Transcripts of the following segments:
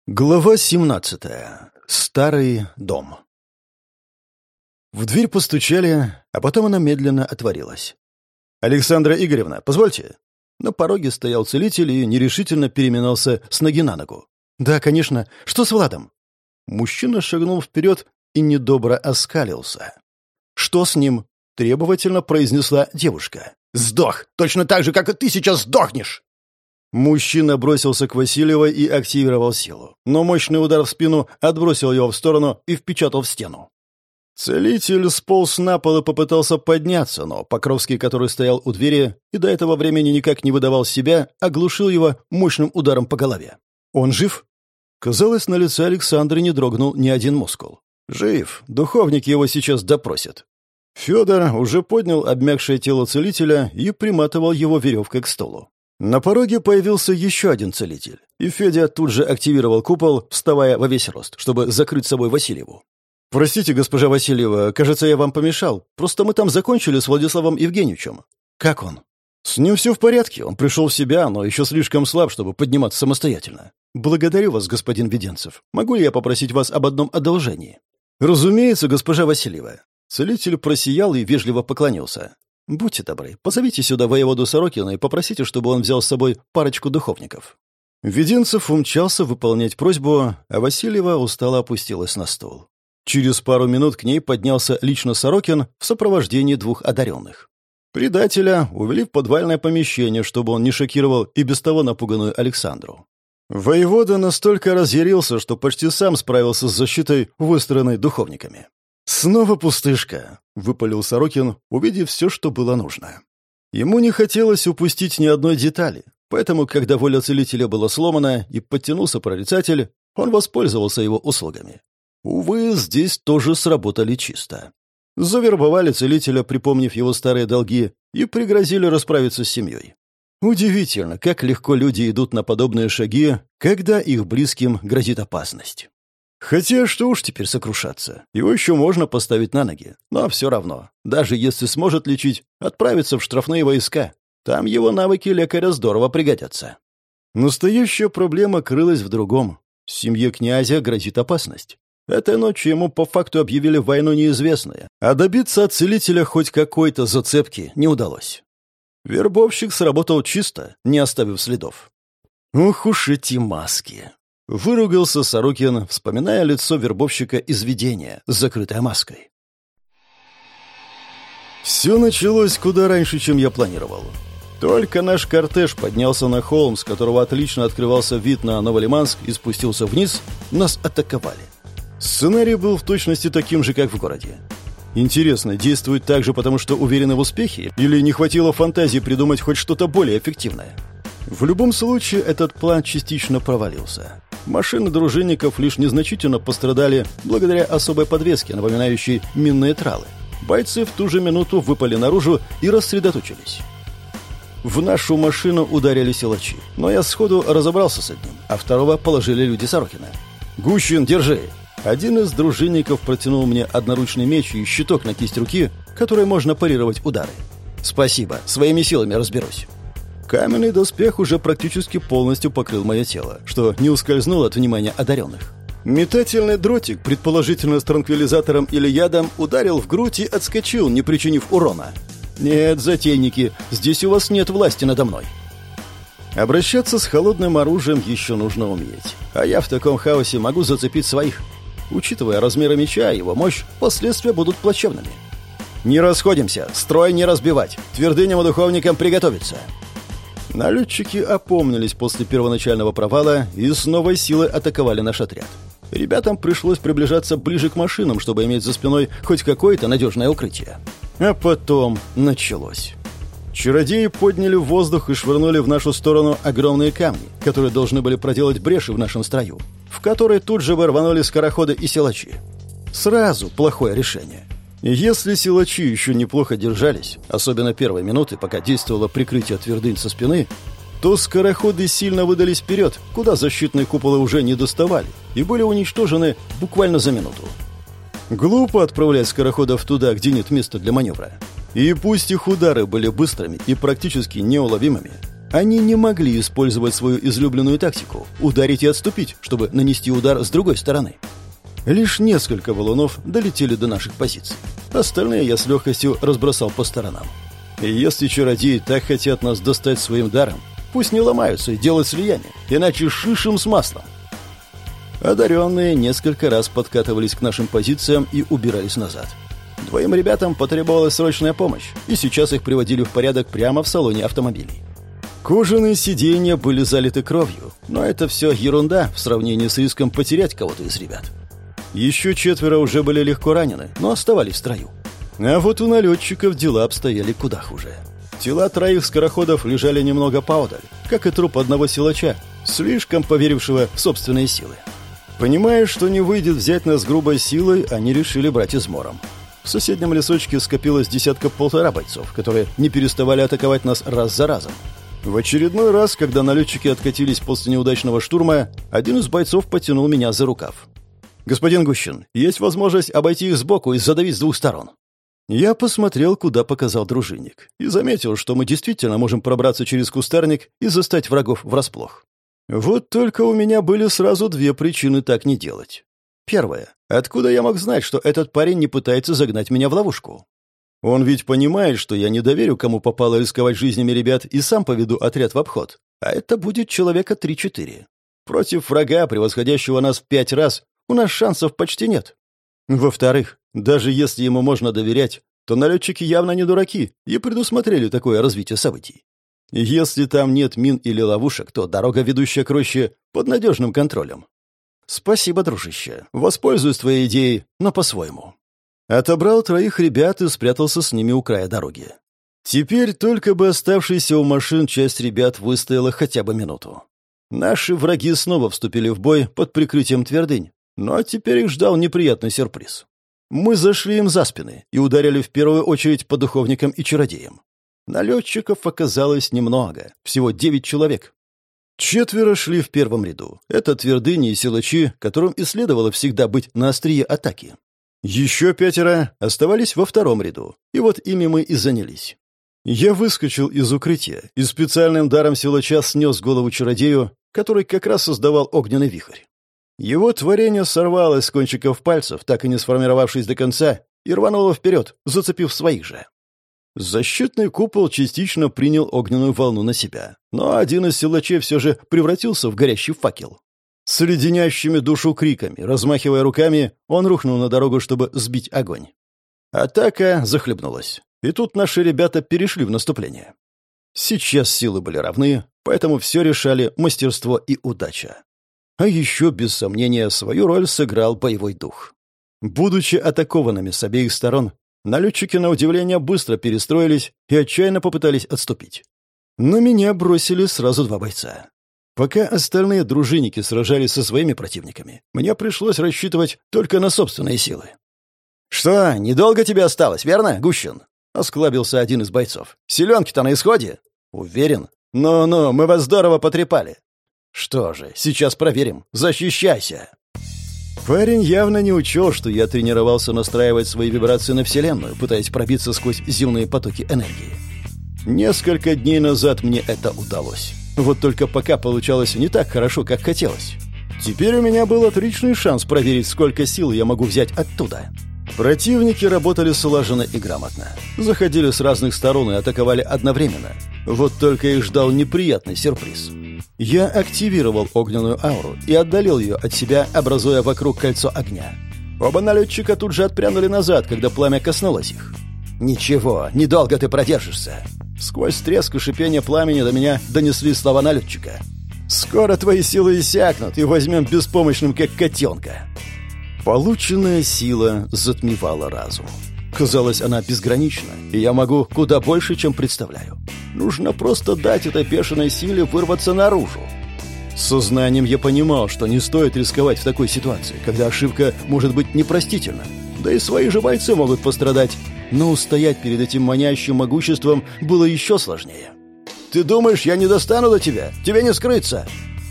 Глава 17. Старый дом. В дверь постучали, а потом она медленно отворилась. «Александра Игоревна, позвольте». На пороге стоял целитель и нерешительно переминался с ноги на ногу. «Да, конечно. Что с Владом?» Мужчина шагнул вперед и недобро оскалился. «Что с ним?» — требовательно произнесла девушка. «Сдох! Точно так же, как и ты сейчас сдохнешь!» Мужчина бросился к Васильевой и активировал силу, но мощный удар в спину отбросил его в сторону и впечатал в стену. Целитель сполз на пол и попытался подняться, но Покровский, который стоял у двери и до этого времени никак не выдавал себя, оглушил его мощным ударом по голове. «Он жив?» Казалось, на лице Александры не дрогнул ни один мускул. «Жив. Духовник его сейчас допросит». Федор уже поднял обмякшее тело целителя и приматывал его веревкой к столу. На пороге появился еще один целитель, и Федя тут же активировал купол, вставая во весь рост, чтобы закрыть собой Васильеву. «Простите, госпожа Васильева, кажется, я вам помешал. Просто мы там закончили с Владиславом Евгеньевичем. Как он?» «С ним все в порядке. Он пришел в себя, но еще слишком слаб, чтобы подниматься самостоятельно. Благодарю вас, господин Веденцев. Могу ли я попросить вас об одном одолжении?» «Разумеется, госпожа Васильева». Целитель просиял и вежливо поклонился. «Будьте добры, позовите сюда воеводу Сорокина и попросите, чтобы он взял с собой парочку духовников». Веденцев умчался выполнять просьбу, а Васильева устало опустилась на стул. Через пару минут к ней поднялся лично Сорокин в сопровождении двух одаренных. Предателя увели в подвальное помещение, чтобы он не шокировал и без того напуганную Александру. Воевода настолько разъярился, что почти сам справился с защитой, выстроенной духовниками. «Снова пустышка», — выпалил Сорокин, увидев все, что было нужно. Ему не хотелось упустить ни одной детали, поэтому, когда воля целителя была сломана и подтянулся прорицатель, он воспользовался его услугами. Увы, здесь тоже сработали чисто. Завербовали целителя, припомнив его старые долги, и пригрозили расправиться с семьей. Удивительно, как легко люди идут на подобные шаги, когда их близким грозит опасность. Хотя что уж теперь сокрушаться, его еще можно поставить на ноги, но все равно, даже если сможет лечить, отправиться в штрафные войска. Там его навыки лекаря здорово пригодятся. Настоящая проблема крылась в другом. Семье князя грозит опасность. Этой ночью ему по факту объявили войну неизвестные, а добиться от целителя хоть какой-то зацепки не удалось. Вербовщик сработал чисто, не оставив следов. Ух уж эти маски! Выругался Сорокин, вспоминая лицо вербовщика из видения, закрытое маской. Все началось куда раньше, чем я планировал. Только наш кортеж поднялся на холм, с которого отлично открывался вид на Новолиманск, и спустился вниз, нас атаковали. Сценарий был в точности таким же, как в городе. Интересно, действуют так же, потому что уверены в успехе, или не хватило фантазии придумать хоть что-то более эффективное? В любом случае, этот план частично провалился. Машины дружинников лишь незначительно пострадали благодаря особой подвеске, напоминающей минные тралы. Бойцы в ту же минуту выпали наружу и рассредоточились. В нашу машину ударили силачи, но я сходу разобрался с одним, а второго положили люди Сорокина. «Гущин, держи!» Один из дружинников протянул мне одноручный меч и щиток на кисть руки, которой можно парировать удары. «Спасибо, своими силами разберусь». Каменный доспех уже практически полностью покрыл мое тело, что не ускользнуло от внимания одаренных. Метательный дротик, предположительно с транквилизатором или ядом, ударил в грудь и отскочил, не причинив урона. «Нет, затейники, здесь у вас нет власти надо мной». Обращаться с холодным оружием еще нужно уметь, а я в таком хаосе могу зацепить своих. Учитывая размеры меча и его мощь, последствия будут плачевными. «Не расходимся, строй не разбивать, твердыням и духовникам приготовиться». Налетчики опомнились после первоначального провала и с новой силой атаковали наш отряд. Ребятам пришлось приближаться ближе к машинам, чтобы иметь за спиной хоть какое-то надежное укрытие. А потом началось. Чародеи подняли в воздух и швырнули в нашу сторону огромные камни, которые должны были проделать бреши в нашем строю, в которые тут же рванули скороходы и силачи. Сразу плохое решение. Если силачи еще неплохо держались, особенно первые минуты, пока действовало прикрытие твердынь со спины, то скороходы сильно выдались вперед, куда защитные куполы уже не доставали, и были уничтожены буквально за минуту. Глупо отправлять скороходов туда, где нет места для маневра. И пусть их удары были быстрыми и практически неуловимыми, Они не могли использовать свою излюбленную тактику – ударить и отступить, чтобы нанести удар с другой стороны. Лишь несколько валунов долетели до наших позиций. Остальные я с легкостью разбросал по сторонам. И если чародеи так хотят нас достать своим даром, пусть не ломаются и делают слияние, иначе шишим с маслом. Одаренные несколько раз подкатывались к нашим позициям и убирались назад. Двоим ребятам потребовалась срочная помощь, и сейчас их приводили в порядок прямо в салоне автомобилей. Кожаные сиденья были залиты кровью, но это все ерунда в сравнении с риском потерять кого-то из ребят. Еще 4 уже были легко ранены, но оставались в строю. А вот у налетчиков дела обстояли куда хуже. Тела 3 скороходов лежали немного поодаль, как и труп одного силача, слишком поверившего в собственные силы. Понимая, что не выйдет взять нас грубой силой, они решили брать измором. В соседнем лесочке скопилось 10-1.5 бойцов, которые не переставали атаковать нас раз за разом. В очередной раз, когда налетчики откатились после неудачного штурма, один из бойцов потянул меня за рукав. «Господин Гущин, есть возможность обойти их сбоку и задавить с 2 сторон». Я посмотрел, куда показал дружинник, и заметил, что мы действительно можем пробраться через кустарник и застать врагов врасплох. Вот только у меня были сразу 2 причины так не делать. Первая. Откуда я мог знать, что этот парень не пытается загнать меня в ловушку? Он ведь понимает, что я не доверю, кому попало рисковать жизнями ребят, и сам поведу отряд в обход. А это будет человека 3-4. Против врага, превосходящего нас в 5 раз, у нас шансов почти нет. Во-вторых, даже если ему можно доверять, то налетчики явно не дураки и предусмотрели такое развитие событий. Если там нет мин или ловушек, то дорога, ведущая к роще, под надежным контролем. Спасибо, дружище. Воспользуюсь твоей идеей, но по-своему. Отобрал 3 ребят и спрятался с ними у края дороги. Теперь только бы оставшаяся у машин часть ребят выстояла хотя бы минуту. Наши враги снова вступили в бой под прикрытием твердынь, но теперь их ждал неприятный сюрприз. Мы зашли им за спины и ударили в первую очередь по духовникам и чародеям. Налетчиков оказалось немного, всего 9 человек. 4 шли в первом ряду. Это твердыни и силачи, которым и следовало всегда быть на острие атаки. Еще 5 оставались во втором ряду, и вот ими мы и занялись. Я выскочил из укрытия и специальным даром силача снес голову чародею, который как раз создавал огненный вихрь. Его творение сорвалось с кончиков пальцев, так и не сформировавшись до конца, и рвануло вперед, зацепив своих же. Защитный купол частично принял огненную волну на себя, но один из силачей все же превратился в горящий факел. С леденящими душу криками, размахивая руками, он рухнул на дорогу, чтобы сбить огонь. Атака захлебнулась, и тут наши ребята перешли в наступление. Сейчас силы были равны, поэтому все решали мастерство и удача. А еще, без сомнения, свою роль сыграл боевой дух. Будучи атакованными с обеих сторон, налетчики, на удивление, быстро перестроились и отчаянно попытались отступить. На меня бросили сразу 2 бойца. Пока остальные дружинники сражались со своими противниками, мне пришлось рассчитывать только на собственные силы. «Что, недолго тебе осталось, верно, Гущин?» — осклабился один из бойцов. «Селенки-то на исходе?» «Уверен?» «Ну-ну, мы вас здорово потрепали». «Что же, сейчас проверим. Защищайся!» Парень явно не учел, что я тренировался настраивать свои вибрации на Вселенную, пытаясь пробиться сквозь земные потоки энергии. Несколько дней назад мне это удалось. Вот только пока получалось не так хорошо, как хотелось. Теперь у меня был отличный шанс проверить, сколько сил я могу взять оттуда. Противники работали слаженно и грамотно. Заходили с разных сторон и атаковали одновременно. Вот только их ждал неприятный сюрприз. Я активировал огненную ауру и отдалил ее от себя, образуя вокруг кольцо огня. Оба налетчика тут же отпрянули назад, когда пламя коснулось их. «Ничего, недолго ты продержишься». Сквозь треск и шипение пламени до меня донесли слова налетчика. «Скоро твои силы иссякнут, и возьмем беспомощным, как котенка». Полученная сила затмевала разум. Казалось, она безгранична, и я могу куда больше, чем представляю. Нужно просто дать этой бешеной силе вырваться наружу. Сознанием я понимал, что не стоит рисковать в такой ситуации, когда ошибка может быть непростительна. Да и свои же бойцы могут пострадать. Но устоять перед этим манящим могуществом было еще сложнее. «Ты думаешь, я не достану до тебя? Тебе не скрыться!»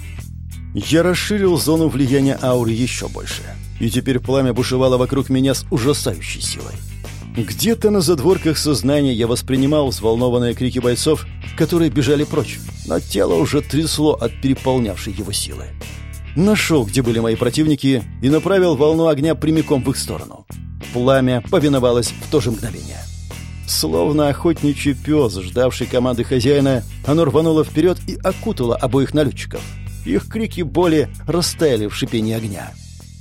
Я расширил зону влияния ауры еще больше. И теперь пламя бушевало вокруг меня с ужасающей силой. Где-то на задворках сознания я воспринимал взволнованные крики бойцов, которые бежали прочь, но тело уже трясло от переполнявшей его силы. Нашел, где были мои противники, и направил волну огня прямиком в их сторону. Пламя повиновалось в то же мгновение. Словно охотничий пес, ждавший команды хозяина, оно рвануло вперед и окутало обоих налетчиков. Их крики боли растаяли в шипении огня.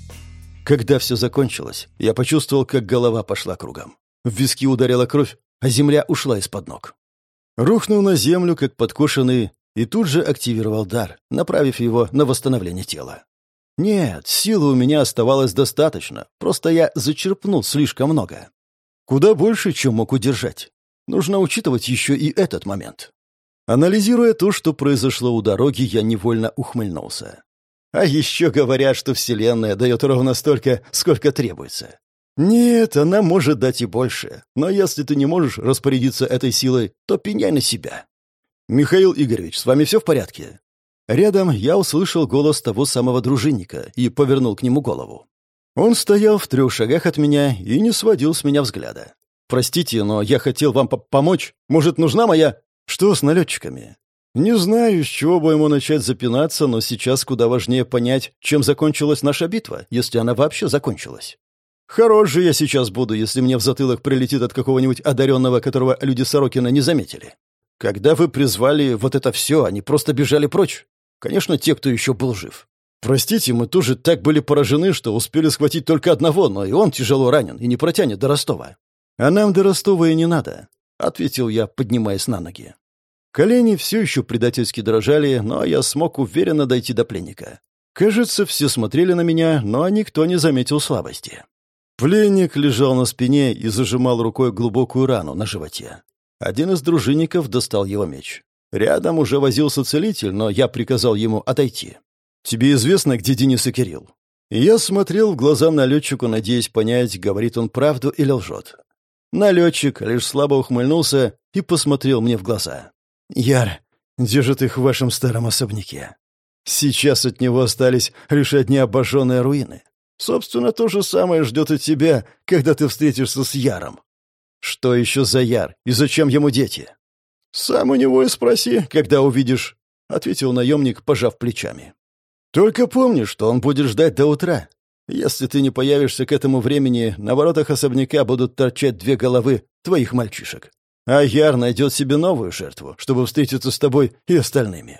Когда все закончилось, я почувствовал, как голова пошла кругом. В виски ударила кровь, а земля ушла из-под ног. Рухнул на землю, как подкошенный, и тут же активировал дар, направив его на восстановление тела. Нет, силы у меня оставалось достаточно, просто я зачерпнул слишком много. Куда больше, чем мог удержать. Нужно учитывать еще и этот момент. Анализируя то, что произошло у дороги, я невольно ухмыльнулся. А еще говорят, что Вселенная дает ровно столько, сколько требуется. Нет, она может дать и больше. Но если ты не можешь распорядиться этой силой, то пеняй на себя. «Михаил Игоревич, с вами все в порядке?» Рядом я услышал голос того самого дружинника и повернул к нему голову. Он стоял в 3 шагах от меня и не сводил с меня взгляда. «Простите, но я хотел вам помочь. Может, нужна моя...» «Что с налетчиками?» «Не знаю, с чего бы ему начать запинаться, но сейчас куда важнее понять, чем закончилась наша битва, если она вообще закончилась. Хорош же я сейчас буду, если мне в затылок прилетит от какого-нибудь одаренного, которого люди Сорокина не заметили. Когда вы призвали вот это все, они просто бежали прочь. Конечно, те, кто еще был жив. Простите, мы тоже так были поражены, что успели схватить только одного, но и он тяжело ранен и не протянет до Ростова». «А нам до Ростова и не надо», — ответил я, поднимаясь на ноги. Колени все еще предательски дрожали, но я смог уверенно дойти до пленника. Кажется, все смотрели на меня, но никто не заметил слабости. Пленник лежал на спине и зажимал рукой глубокую рану на животе. Один из дружинников достал его меч. Рядом уже возился целитель, но я приказал ему отойти. «Тебе известно, где Денис и Кирилл?» Я смотрел в глаза налетчику, надеясь понять, говорит он правду или лжет. Налетчик лишь слабо ухмыльнулся и посмотрел мне в глаза. «Яр держит их в вашем старом особняке. Сейчас от него остались лишь одни обожженные руины. Собственно, то же самое ждет и тебя, когда ты встретишься с Яром». «Что еще за Яр? И зачем ему дети?» «Сам у него и спроси, когда увидишь», — ответил наемник, пожав плечами. «Только помни, что он будет ждать до утра. Если ты не появишься к этому времени, на воротах особняка будут торчать 2 головы твоих мальчишек. А Яр найдет себе новую жертву, чтобы встретиться с тобой и остальными».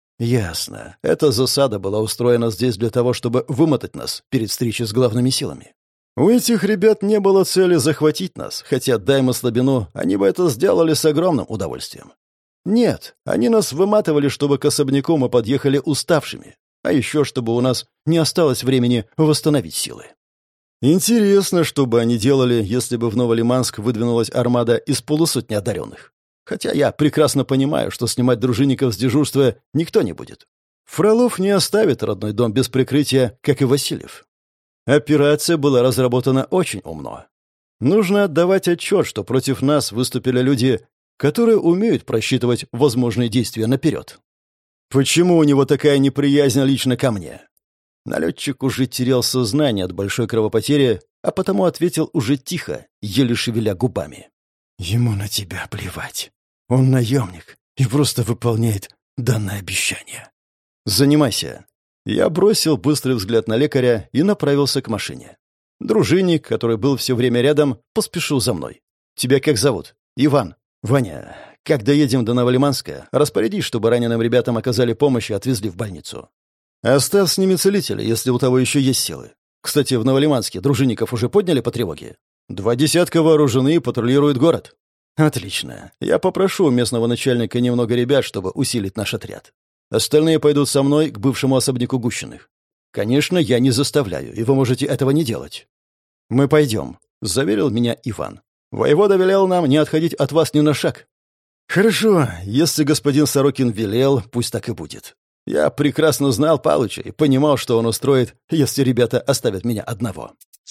«Ясно. Эта засада была устроена здесь для того, чтобы вымотать нас перед встречей с главными силами. У этих ребят не было цели захватить нас, хотя, дай мы слабину, они бы это сделали с огромным удовольствием. Нет, они нас выматывали, чтобы к особняку мы подъехали уставшими, а еще чтобы у нас не осталось времени восстановить силы. Интересно, что бы они делали, если бы в Новолиманск выдвинулась армада из 150 одаренных. Хотя я прекрасно понимаю, что снимать дружинников с дежурства никто не будет. Фролов не оставит родной дом без прикрытия, как и Васильев. Операция была разработана очень умно. Нужно отдавать отчет, что против нас выступили люди, которые умеют просчитывать возможные действия наперед. Почему у него такая неприязнь лично ко мне? Налетчик уже терял сознание от большой кровопотери, а потому ответил уже тихо, еле шевеля губами. «Ему на тебя плевать. Он наемник и просто выполняет данное обещание. Занимайся». Я бросил быстрый взгляд на лекаря и направился к машине. Дружинник, который был все время рядом, поспешил за мной. «Тебя как зовут?» «Иван». «Ваня, как доедем до Новолиманска, распорядись, чтобы раненым ребятам оказали помощь и отвезли в больницу. Оставь с ними целителя, если у того еще есть силы. Кстати, в Новолиманске дружинников уже подняли по тревоге? 2 десятка вооружены и патрулируют город». «Отлично. Я попрошу у местного начальника немного ребят, чтобы усилить наш отряд. Остальные пойдут со мной к бывшему особняку Гущиных. Конечно, я не заставляю, и вы можете этого не делать». «Мы пойдем», — заверил меня Иван. «Воевода велел нам не отходить от вас ни на шаг». «Хорошо, если господин Сорокин велел, пусть так и будет. Я прекрасно знал Палыча и понимал, что он устроит, если ребята оставят меня одного».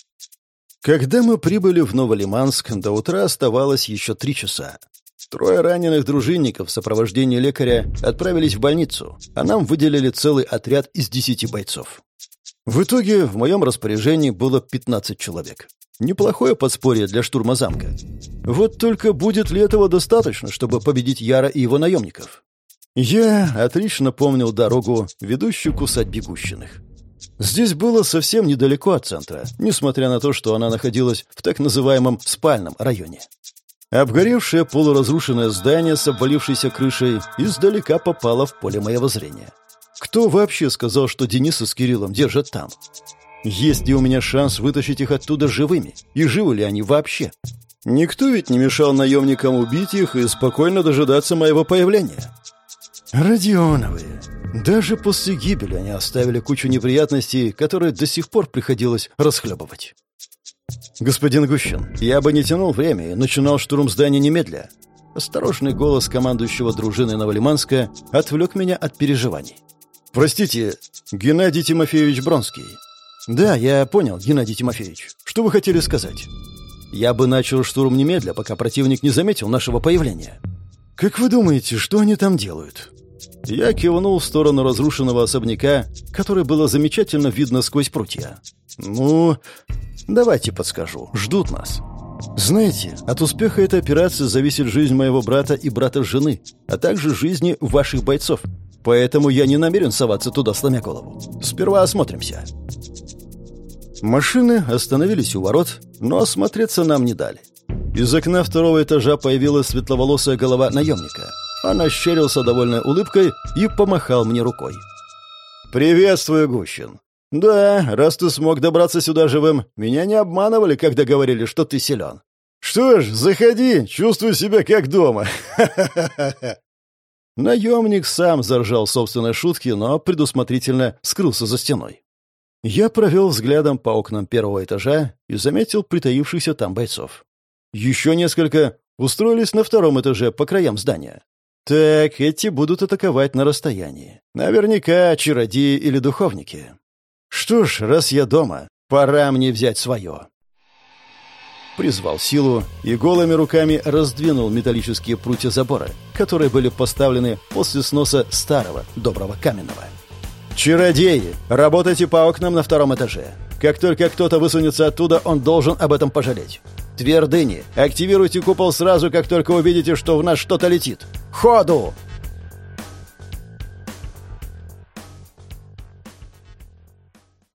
Когда мы прибыли в Новолиманск, до утра оставалось еще 3 часа. 3 раненых дружинников в сопровождении лекаря отправились в больницу, а нам выделили целый отряд из 10 бойцов. В итоге в моем распоряжении было 15 человек. Неплохое подспорье для штурма замка. Вот только будет ли этого достаточно, чтобы победить Яра и его наемников? Я отлично помнил дорогу, ведущую к усадьбе Гущиных. Здесь было совсем недалеко от центра, несмотря на то, что она находилась в так называемом спальном районе. Обгоревшее полуразрушенное здание с обвалившейся крышей издалека попало в поле моего зрения. Кто вообще сказал, что Дениса с Кириллом держат там? Есть ли у меня шанс вытащить их оттуда живыми? И живы ли они вообще? Никто ведь не мешал наемникам убить их и спокойно дожидаться моего появления. Родионовы. Даже после гибели они оставили кучу неприятностей, которые до сих пор приходилось расхлебывать. «Господин Гущин, я бы не тянул время и начинал штурм здания немедля». Осторожный голос командующего дружины Новолиманска отвлек меня от переживаний. «Простите, Геннадий Тимофеевич Бронский». «Да, я понял, Геннадий Тимофеевич. Что вы хотели сказать?» «Я бы начал штурм немедля, пока противник не заметил нашего появления». «Как вы думаете, что они там делают?» Я кивнул в сторону разрушенного особняка, который было замечательно видно сквозь прутья. «Ну, давайте подскажу. Ждут нас. Знаете, от успеха этой операции зависит жизнь моего брата и брата жены, а также жизни ваших бойцов. Поэтому я не намерен соваться туда, сломя голову. Сперва осмотримся». Машины остановились у ворот, но осмотреться нам не дали. Из окна второго этажа появилась светловолосая голова наемника. Он ощерился довольной улыбкой и помахал мне рукой. «Приветствую, Гущин. Да, раз ты смог добраться сюда живым, меня не обманывали, когда говорили, что ты силен. Что ж, заходи, чувствую себя как дома». Наемник сам заржал собственной шутки, но предусмотрительно скрылся за стеной. Я провел взглядом по окнам первого этажа и заметил притаившихся там бойцов. Еще несколько устроились на втором этаже по краям здания. Так, эти будут атаковать на расстоянии. Наверняка чародеи или духовники. Что ж, раз я дома, пора мне взять свое. Призвал силу и голыми руками раздвинул металлические прутья забора, которые были поставлены после сноса старого доброго каменного. «Чародеи, работайте по окнам на втором этаже. Как только кто-то высунется оттуда, он должен об этом пожалеть. Твердыни, активируйте купол сразу, как только увидите, что в нас что-то летит. Ходу!»